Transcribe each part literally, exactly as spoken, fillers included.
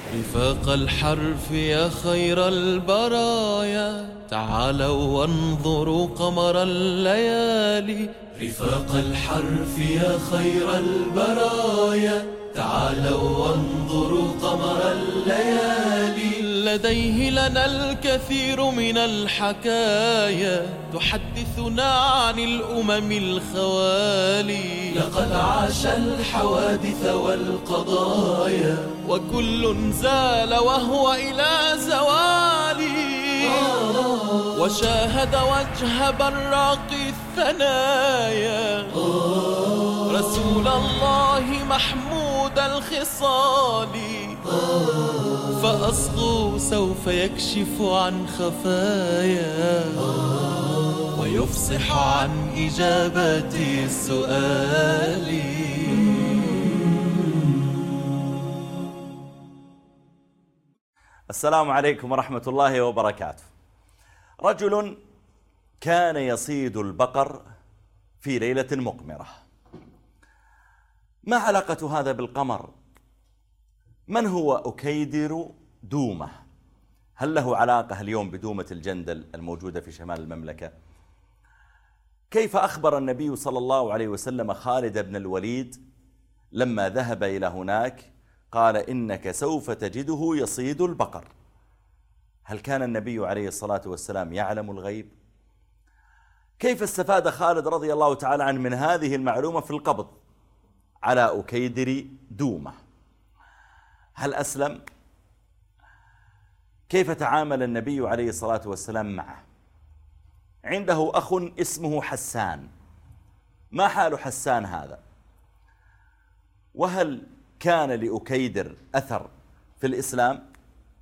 رفاق الحرف يا خير البرايا، تعالوا وانظروا قمر الليالي. رفاق الحرف يا خير البرايا، تعالوا وانظروا قمر الليالي. لديه لنا الكثير من الحكايا، تحدثنا عن الأمم الخوالي. لقد عاش الحوادث والقضايا، وكل زال وهو إلى زوالي. وشاهد وجه براق الثنايا، رسول الله محمود الخصال. فأصغوا سوف يكشف عن خفايا، ويفصح عن إجابة السؤال. السلام عليكم ورحمة الله وبركاته. رجل كان يصيد البقر في ليلة مقمرة. ما علاقة هذا بالقمر؟ من هو أكيدر دومة؟ هل له علاقة اليوم بدومة الجندل الموجودة في شمال المملكة؟ كيف أخبر النبي صلى الله عليه وسلم خالد بن الوليد لما ذهب إلى هناك؟ قال إنك سوف تجده يصيد البقر. هل كان النبي عليه الصلاة والسلام يعلم الغيب؟ كيف استفاد خالد رضي الله تعالى عنه من هذه المعلومة في القبض على أكيدر دومة؟ هل أسلم؟ كيف تعامل النبي عليه الصلاة والسلام معه؟ عنده أخ اسمه حسان. ما حال حسان هذا؟ وهل كان لأكيدر أثر في الإسلام؟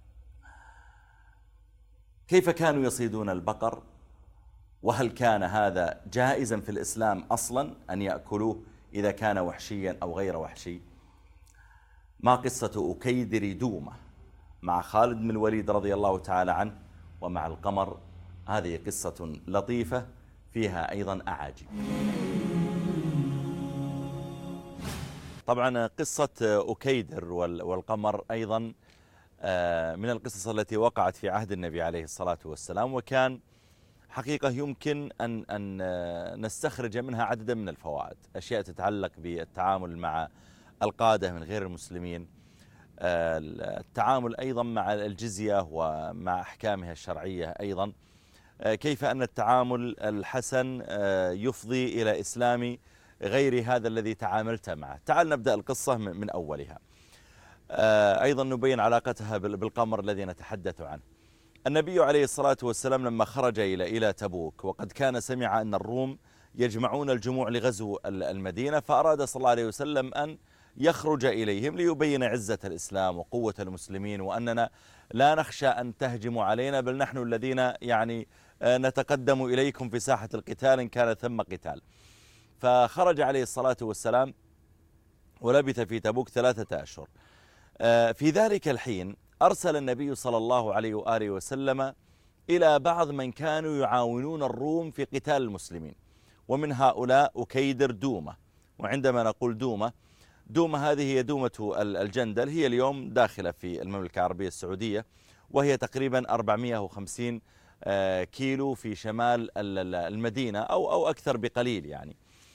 كيف كانوا يصيدون البقر؟ وهل كان هذا جائزا في الإسلام أصلا أن يأكلوه إذا كان وحشيا أو غير وحشي؟ ما قصة أكيدر دومة مع خالد بن الوليد رضي الله تعالى عنه ومع القمر؟ هذه قصة لطيفة فيها أيضا أعاجيب. طبعا قصة أكيدر والقمر أيضا من القصص التي وقعت في عهد النبي عليه الصلاة والسلام، وكان حقيقة يمكن أن, أن نستخرج منها عددا من الفوائد، أشياء تتعلق بالتعامل مع القادة من غير المسلمين، التعامل أيضا مع الجزية ومع أحكامها الشرعية، أيضا كيف أن التعامل الحسن يفضي إلى إسلام غير هذا الذي تعاملت معه. تعال نبدأ القصة من أولها. أيضا نبين علاقتها بالقمر الذي نتحدث عنه. النبي عليه الصلاة والسلام لما خرج إلى إلى تبوك، وقد كان سمع أن الروم يجمعون الجموع لغزو المدينة، فأراد صلى الله عليه وسلم أن يخرج إليهم ليبين عزة الإسلام وقوة المسلمين، وأننا لا نخشى أن تهجموا علينا، بل نحن الذين يعني نتقدم إليكم في ساحة القتال إن كان ثم قتال. فخرج عليه الصلاة والسلام ولبث في تبوك ثلاثة أشهر. في ذلك الحين أرسل النبي صلى الله عليه وآله وسلم إلى بعض من كانوا يعاونون الروم في قتال المسلمين، ومن هؤلاء أكيدر دومة. وعندما نقول دومة، دومة هذه هي دومة الجندل، هي اليوم داخلة في المملكة العربية السعودية، وهي تقريبا أربعمائة وخمسين كيلو في شمال المدينة أو أو أكثر بقليل يعني.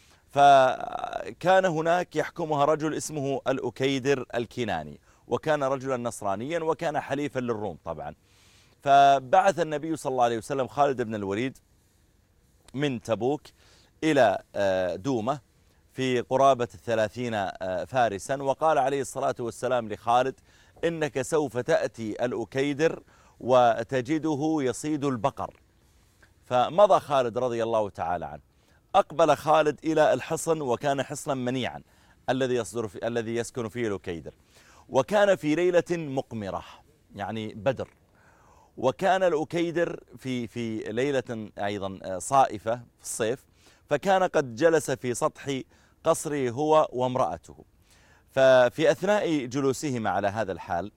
فكان هناك يحكمها رجل اسمه الأكيدر الكناني، وكان رجلا نصرانيا وكان حليفا للروم طبعا. فبعث النبي صلى الله عليه وسلم خالد بن الوليد من تبوك إلى دومة في قرابة الثلاثين فارسا، وقال عليه الصلاة والسلام لخالد إنك سوف تأتي الأكيدر وتجده يصيد البقر. فمضى خالد رضي الله تعالى عنه. أقبل خالد إلى الحصن، وكان حصنا منيعا الذي يصدر في الذي يسكن فيه الأكيدر، وكان في ليلة مقمرة يعني بدر، وكان الأكيدر في في ليلة أيضا صائفة في الصيف، فكان قد جلس في سطح قصره هو وامرأته. ففي أثناء جلوسهما على هذا الحال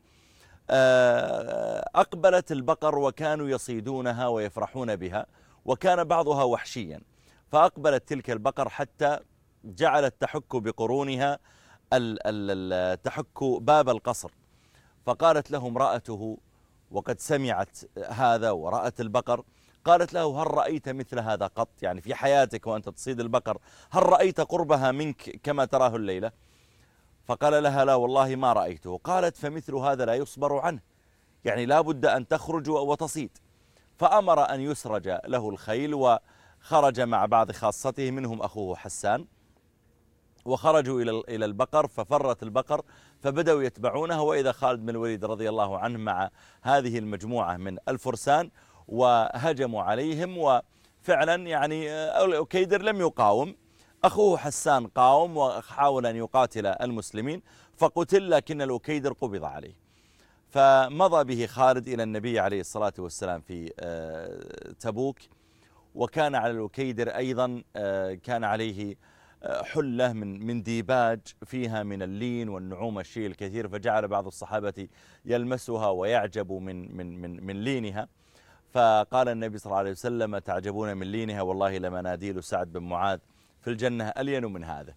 أقبلت البقر، وكانوا يصيدونها ويفرحون بها، وكان بعضها وحشيا. فأقبلت تلك البقر حتى جعلت تحك بقرونها تحك باب القصر، فقالت له امرأته وقد سمعت هذا ورأت البقر، قالت له هل رأيت مثل هذا قط؟ يعني في حياتك وأنت تصيد البقر هل رأيت قربها منك كما تراه الليلة؟ فقال لها لا والله ما رأيته. قالت فمثل هذا لا يصبر عنه، يعني لا بد أن تخرج وتصيد. فأمر أن يسرج له الخيل، وخرج مع بعض خاصته منهم أخوه حسان، وخرجوا إلى البقر، ففرت البقر فبدأوا يتبعونها، وإذا خالد بن الوليد رضي الله عنه مع هذه المجموعة من الفرسان وهجموا عليهم. وفعلا يعني أوكيدر لم يقاوم، أخوه حسان قاوم وحاول أن يقاتل المسلمين فقتل، لكن الأوكيدر قبض عليه. فمضى به خالد إلى النبي عليه الصلاة والسلام في تبوك، وكان على الأوكيدر أيضا كان عليه حلة من من ديباج فيها من اللين والنعوم الشيء الكثير، فجعل بعض الصحابة يلمسها ويعجب من من من من لينها. فقال النبي صلى الله عليه وسلم تعجبون من لينها، والله لمناديل سعد بن معاذ في الجنة ألين من هذا.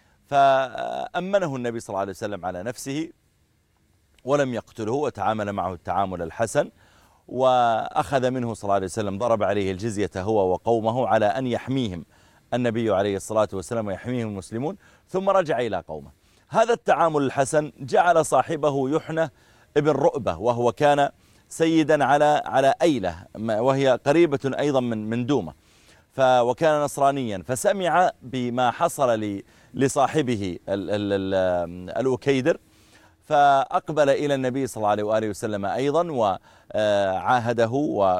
فأمنه النبي صلى الله عليه وسلم على نفسه ولم يقتله، وتعامل معه التعامل الحسن، وأخذ منه صلى الله عليه وسلم ضرب عليه الجزية هو وقومه على أن يحميهم النبي عليه الصلاة والسلام ويحميهم المسلمون، ثم رجع إلى قومه. هذا التعامل الحسن جعل صاحبه يحنى ابن رؤبة، وهو كان سيدا على على أيلة، وهي قريبة أيضا من من دومة، وكان نصرانيا، فسمع بما حصل لصاحبه الأوكيدر، فأقبل إلى النبي صلى الله عليه وآله وسلم أيضا وعاهده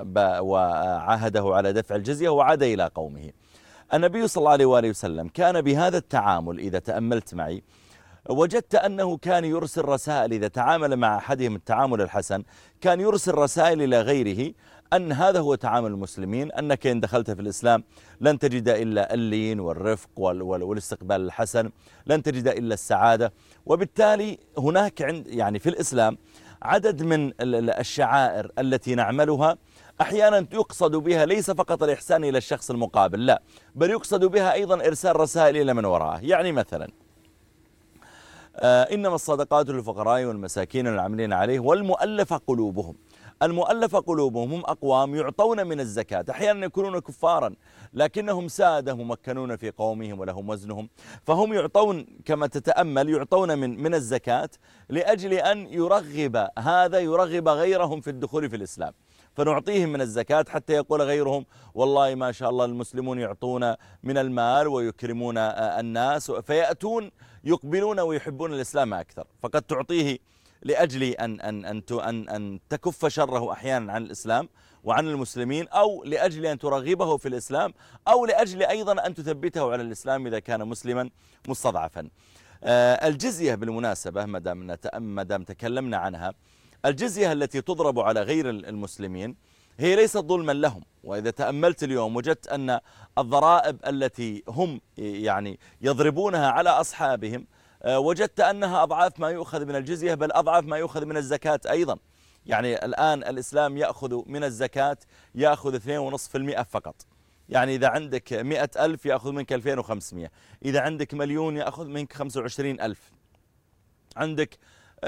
وعاهده على دفع الجزية، وعاد إلى قومه. النبي صلى الله عليه وآله وسلم كان بهذا التعامل، إذا تأملت معي وجدت أنه كان يرسل رسائل، إذا تعامل مع أحدهم التعامل الحسن كان يرسل رسائل إلى غيره أن هذا هو تعامل المسلمين، أنك إن دخلت في الإسلام لن تجد إلا اللين والرفق والاستقبال الحسن، لن تجد إلا السعادة. وبالتالي هناك عند يعني في الإسلام عدد من الشعائر التي نعملها أحيانا يقصد بها ليس فقط الإحسان إلى الشخص المقابل، لا، بل يقصد بها أيضا إرسال رسائل إلى من وراءه. يعني مثلا آه إنما الصدقات للفقراء والمساكين والعاملين عليه والمؤلف قلوبهم. المؤلف قلوبهم هم أقوام يعطون من الزكاة، أحيانا يكونون كفارا لكنهم سادة ممكنون في قومهم ولهم وزنهم، فهم يعطون كما تتأمل يعطون من من الزكاة لأجل أن يرغب هذا يرغب غيرهم في الدخول في الإسلام، فنعطيهم من الزكاة حتى يقول غيرهم والله ما شاء الله المسلمون يعطون من المال ويكرمون الناس، فيأتون يقبلون ويحبون الإسلام أكثر، فقد تعطيه لأجل أن, أن, أن, أن, أن تكف شره أحيانا عن الإسلام وعن المسلمين، أو لأجل أن ترغبه في الإسلام، أو لأجل أيضا أن تثبته على الإسلام إذا كان مسلما مستضعفا. الجزية بالمناسبة ما دام تكلمنا عنها، الجزية التي تضرب على غير المسلمين هي ليست ظلما لهم. وإذا تأملت اليوم وجدت أن الضرائب التي هم يعني يضربونها على أصحابهم وجدت أنها أضعاف ما يؤخذ من الجزية، بل أضعاف ما يؤخذ من الزكاة أيضا. يعني الآن الإسلام يأخذ من الزكاة يأخذ اثنين فاصلة خمسة بالمئة فقط. يعني إذا عندك مئة ألف يأخذ منك ألفين وخمسمئة، إذا عندك مليون يأخذ منك خمسة وعشرين ألف، عندك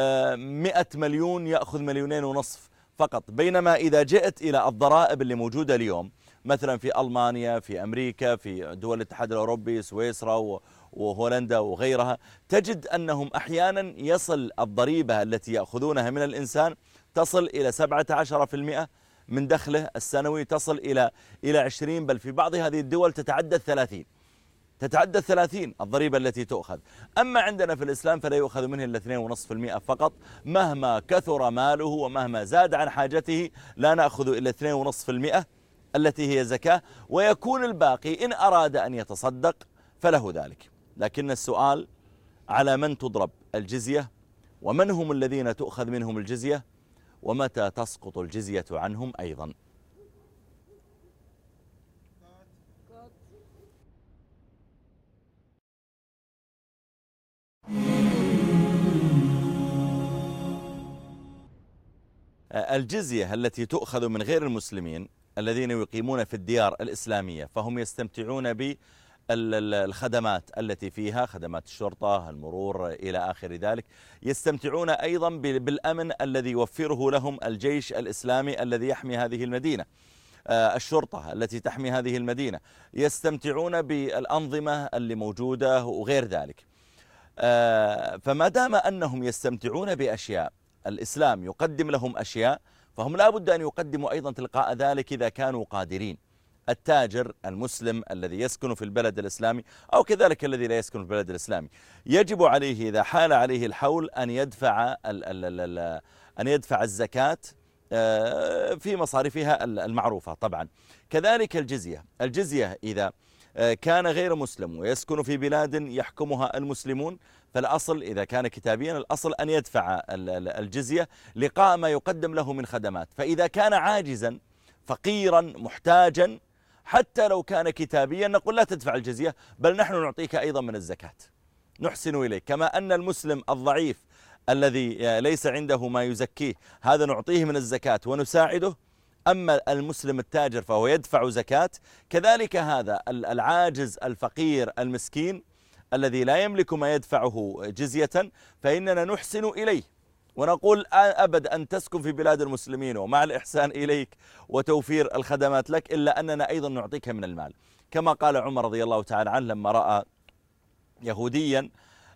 مئة مليون يأخذ مليونين ونصف فقط. بينما إذا جئت إلى الضرائب اللي موجودة اليوم مثلا في ألمانيا، في أمريكا، في دول الاتحاد الأوروبي، سويسرا وهولندا وغيرها، تجد أنهم أحيانا يصل الضريبة التي يأخذونها من الإنسان تصل إلى سبعة عشر بالمئة من دخله السنوي، تصل إلى إلى عشرين، بل في بعض هذه الدول تتعدى الثلاثين تتعدى الثلاثين الضريبة التي تؤخذ. أما عندنا في الإسلام فلا يؤخذ منه إلا اثنين فاصلة خمسة بالمئة فقط، مهما كثر ماله ومهما زاد عن حاجته لا نأخذ إلا اثنين فاصلة خمسة بالمئة التي هي زكاة، ويكون الباقي إن أراد أن يتصدق فله ذلك. لكن السؤال على من تضرب الجزية، ومن هم الذين تؤخذ منهم الجزية، ومتى تسقط الجزية عنهم أيضا. الجزية التي تؤخذ من غير المسلمين الذين يقيمون في الديار الإسلامية، فهم يستمتعون الخدمات التي فيها خدمات الشرطة، المرور إلى آخر ذلك. يستمتعون أيضا بالأمن الذي يوفره لهم الجيش الإسلامي الذي يحمي هذه المدينة، الشرطة التي تحمي هذه المدينة. يستمتعون بالأنظمة اللي موجودة وغير ذلك. فما دام أنهم يستمتعون بأشياء، الإسلام يقدم لهم أشياء، فهم لا بد أن يقدموا أيضا تلقاء ذلك إذا كانوا قادرين. التاجر المسلم الذي يسكن في البلد الإسلامي أو كذلك الذي لا يسكن في البلد الإسلامي يجب عليه إذا حال عليه الحول أن يدفع أن يدفع الزكاة في مصاريفها المعروفة. طبعا كذلك الجزية الجزية إذا كان غير مسلم ويسكن في بلاد يحكمها المسلمون، فالأصل إذا كان كتابيا الأصل أن يدفع الجزية لقاء ما يقدم له من خدمات. فإذا كان عاجزا فقيرا محتاجا حتى لو كان كتابيا نقول لا تدفع الجزية، بل نحن نعطيك أيضا من الزكاة، نحسن إليك. كما أن المسلم الضعيف الذي ليس عنده ما يزكيه هذا نعطيه من الزكاة ونساعده، أما المسلم التاجر فهو يدفع زكاة. كذلك هذا العاجز الفقير المسكين الذي لا يملك ما يدفعه جزية فإننا نحسن إليه ونقول أبد أن تسكن في بلاد المسلمين ومع الإحسان إليك وتوفير الخدمات لك، إلا أننا أيضا نعطيك من المال. كما قال عمر رضي الله تعالى عنه لما رأى يهوديا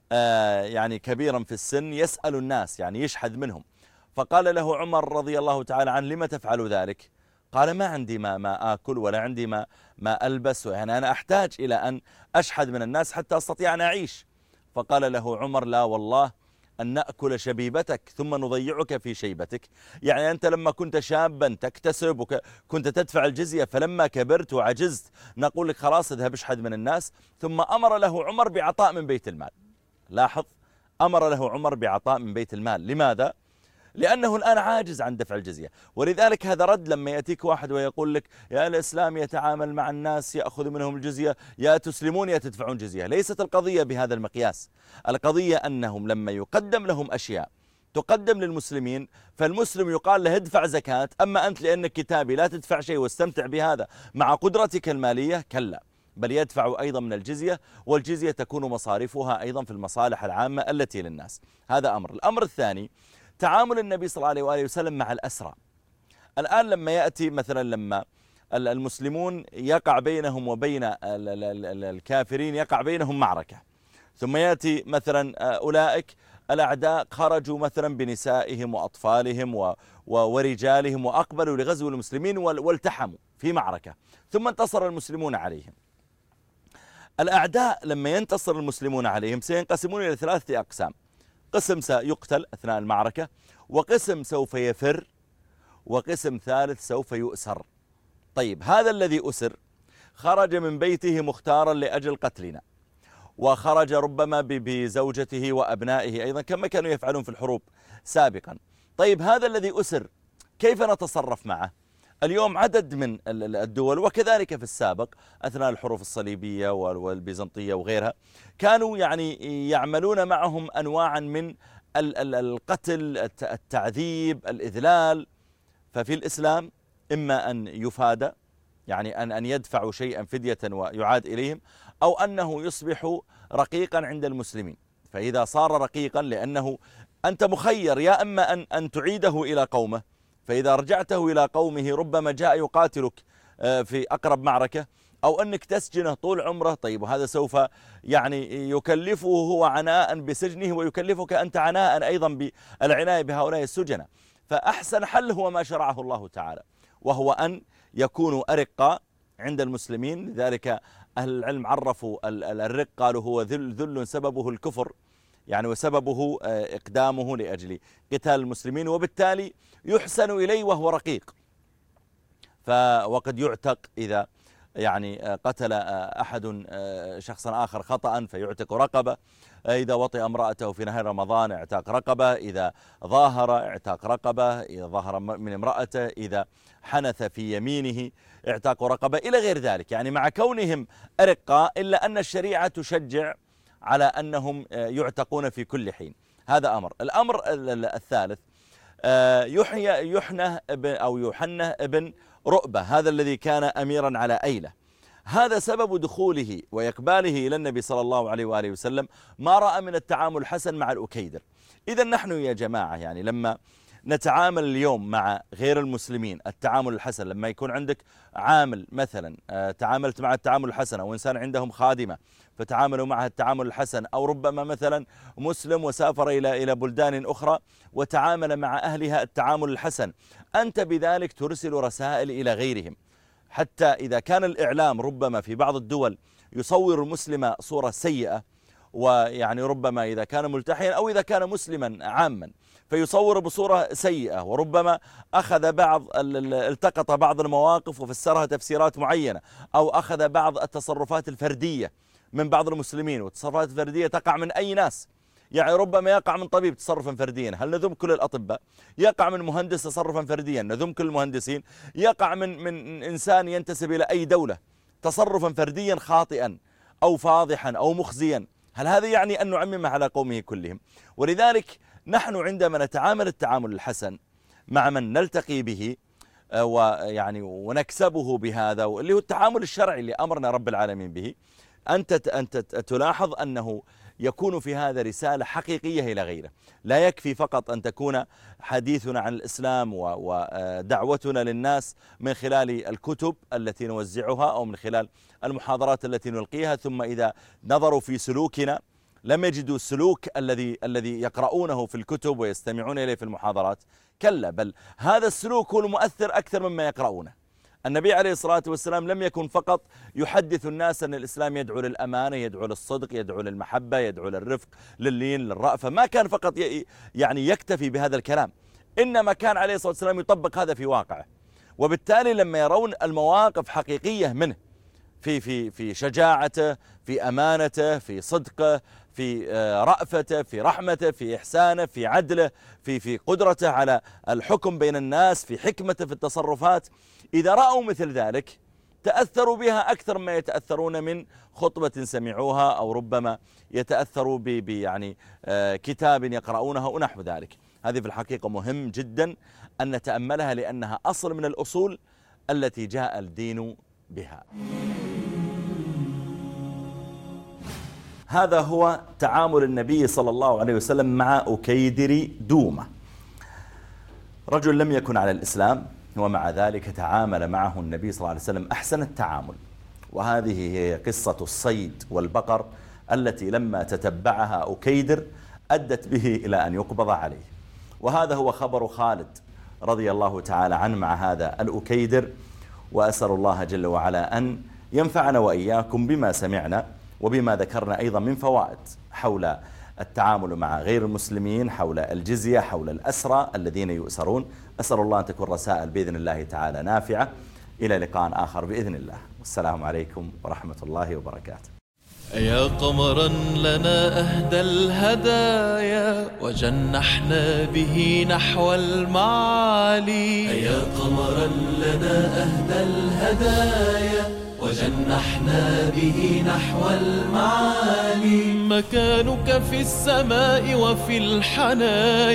يعني كبيرا في السن يسأل الناس يعني يشحذ منهم، فقال له عمر رضي الله تعالى عنه لما تفعل ذلك؟ قال ما عندي ما, ما آكل ولا عندي ما, ما ألبس، يعني أنا أحتاج إلى أن أشحذ من الناس حتى أستطيع أن أعيش. فقال له عمر لا والله أن نأكل شبيبتك ثم نضيعك في شيبتك. يعني أنت لما كنت شابا تكتسب وكنت تدفع الجزية، فلما كبرت وعجزت نقول لك خلاص اذهب اشحذ من الناس. ثم أمر له عمر بعطاء من بيت المال. لاحظ، أمر له عمر بعطاء من بيت المال. لماذا؟ لأنه الآن عاجز عن دفع الجزية. ولذلك هذا رد لما يأتيك واحد ويقول لك يا الإسلام يتعامل مع الناس يأخذ منهم الجزية، يا تسلمون يا تدفعون جزية. ليست القضية بهذا المقياس. القضية أنهم لما يقدم لهم أشياء تقدم للمسلمين فالمسلم يقال له ادفع زكاة، أما أنت لأنك كتابي لا تدفع شيء واستمتع بهذا مع قدرتك المالية، كلا، بل يدفع أيضا من الجزية، والجزية تكون مصاريفها أيضا في المصالح العامة التي للناس. هذا أمر. الأمر الثاني تعامل النبي صلى الله عليه وآله وسلم مع الأسرى. الآن لما يأتي مثلا لما المسلمون يقع بينهم وبين الكافرين يقع بينهم معركة، ثم يأتي مثلا أولئك الأعداء خرجوا مثلا بنسائهم وأطفالهم ورجالهم وأقبلوا لغزو المسلمين والتحموا في معركة، ثم انتصر المسلمون عليهم. الأعداء لما ينتصر المسلمون عليهم سينقسمون إلى ثلاثة أقسام: قسم سيقتل أثناء المعركة، وقسم سوف يفر، وقسم ثالث سوف يؤسر. طيب هذا الذي أسر خرج من بيته مختارا لأجل قتلنا، وخرج ربما بزوجته وأبنائه أيضا كما كانوا يفعلون في الحروب سابقا. طيب هذا الذي أسر كيف نتصرف معه؟ اليوم عدد من الدول وكذلك في السابق أثناء الحروب الصليبية والبيزنطية وغيرها كانوا يعني يعملون معهم أنواعا من القتل، التعذيب، الإذلال. ففي الإسلام إما أن يفادى، يعني أن أن يدفعوا شيئا فدية ويعاد إليهم، أو أنه يصبح رقيقا عند المسلمين. فإذا صار رقيقا لأنه أنت مخير، يا أما أن أن تعيده إلى قومه، فإذا رجعته إلى قومه ربما جاء يقاتلك في أقرب معركة، أو أنك تسجنه طول عمره. طيب وهذا سوف يعني يكلفه هو عناء بسجنه ويكلفك أنت عناء أيضا بالعناية بهؤلاء السجناء. فأحسن حل هو ما شرعه الله تعالى، وهو أن يكونوا أرقاء عند المسلمين. لذلك أهل العلم عرفوا الرق قالوا هو ذل, ذل سببه الكفر، يعني وسببه إقدامه لأجل قتال المسلمين، وبالتالي يحسن إليه وهو رقيق. وقد يعتق إذا يعني قتل أحد شخصا آخر خطأ فيعتق رقبة، إذا وطئ امرأته في نهار رمضان اعتاق رقبة، إذا ظاهر اعتاق رقبة، إذا ظهر من امرأته، إذا حنث في يمينه اعتاق رقبة إلى غير ذلك. يعني مع كونهم أرقاء إلا أن الشريعة تشجع على أنهم يعتقون في كل حين. هذا أمر. الأمر الثالث يحيى يحنى أو يحنى ابن رؤبة، هذا الذي كان أميرا على أيلة. هذا سبب دخوله وإقباله إلى النبي صلى الله عليه وآله وسلم ما رأى من التعامل الحسن مع الأكيدر. إذا نحن يا جماعة يعني لما نتعامل اليوم مع غير المسلمين التعامل الحسن، لما يكون عندك عامل مثلا تعاملت مع التعامل الحسن، أو إنسان عندهم خادمة فتعاملوا معها التعامل الحسن، أو ربما مثلا مسلم وسافر إلى إلى بلدان أخرى وتعامل مع أهلها التعامل الحسن، أنت بذلك ترسل رسائل إلى غيرهم. حتى إذا كان الإعلام ربما في بعض الدول يصور المسلم صورة سيئة، ويعني ربما إذا كان ملتحيا أو إذا كان مسلما عاما فيصور بصورة سيئة، وربما أخذ بعض التقط بعض المواقف وفسرها تفسيرات معينة، أو أخذ بعض التصرفات الفردية من بعض المسلمين، والتصرفات الفردية تقع من أي ناس، يعني ربما يقع من طبيب تصرفا فرديا، هل نذم كل الأطباء؟ يقع من مهندس تصرفا فرديا، نذم كل المهندسين؟ يقع من من إنسان ينتسب إلى أي دولة تصرفا فرديا خاطئا أو فاضحا أو مخزيا، هل هذا يعني أن نعمم على قومه كلهم؟ ولذلك نحن عندما نتعامل التعامل الحسن مع من نلتقي به ويعني ونكسبه بهذا، اللي هو التعامل الشرعي اللي أمرنا رب العالمين به، أنت أنت تلاحظ أنه يكون في هذا رسالة حقيقية إلى غيره. لا يكفي فقط أن تكون حديثنا عن الإسلام ودعوتنا للناس من خلال الكتب التي نوزعها أو من خلال المحاضرات التي نلقيها، ثم إذا نظروا في سلوكنا لم يجدوا السلوك الذي الذي يقرؤونه في الكتب ويستمعون إليه في المحاضرات. كلا، بل هذا السلوك هو المؤثر أكثر مما يقرؤونه. النبي عليه الصلاة والسلام لم يكن فقط يحدث الناس أن الإسلام يدعو للأمانة، يدعو للصدق، يدعو للمحبة، يدعو للرفق، لللين، للرأفة، ما كان فقط يعني يكتفي بهذا الكلام، إنما كان عليه الصلاة والسلام يطبق هذا في واقعه. وبالتالي لما يرون المواقف حقيقية منه في في في شجاعته، في أمانته، في صدقه، في رأفته، في رحمته، في إحسانه، في عدله، في في قدرته على الحكم بين الناس، في حكمته في التصرفات، إذا رأوا مثل ذلك تأثروا بها أكثر ما يتأثرون من خطبة سمعوها، أو ربما يتأثروا ب يعني كتاب يقرؤونها ونحو ذلك. هذه في الحقيقة مهم جدا أن نتأملها، لأنها أصل من الأصول التي جاء الدين بها. هذا هو تعامل النبي صلى الله عليه وسلم مع أكيدر دومة، رجل لم يكن على الإسلام ومع ذلك تعامل معه النبي صلى الله عليه وسلم أحسن التعامل. وهذه هي قصة الصيد والبقر التي لما تتبعها أكيدر أدت به إلى أن يقبض عليه. وهذا هو خبر خالد رضي الله تعالى عنه مع هذا الأكيدر. وأسأل الله جل وعلا أن ينفعنا وإياكم بما سمعنا وبما ذكرنا أيضا من فوائد حول التعامل مع غير المسلمين، حول الجزية، حول الأسرى الذين يؤسرون. أسأل الله أن تكون رسائل بإذن الله تعالى نافعة. إلى لقاء آخر بإذن الله، والسلام عليكم ورحمة الله وبركاته. يا قمرا لنا أهدى الهدايا وجنحنا به نحو المعالي. يا قمرا لنا أهدى الهدايا وجنحنا به نحو المعالي. مكانك في السماء وفي الحنايا.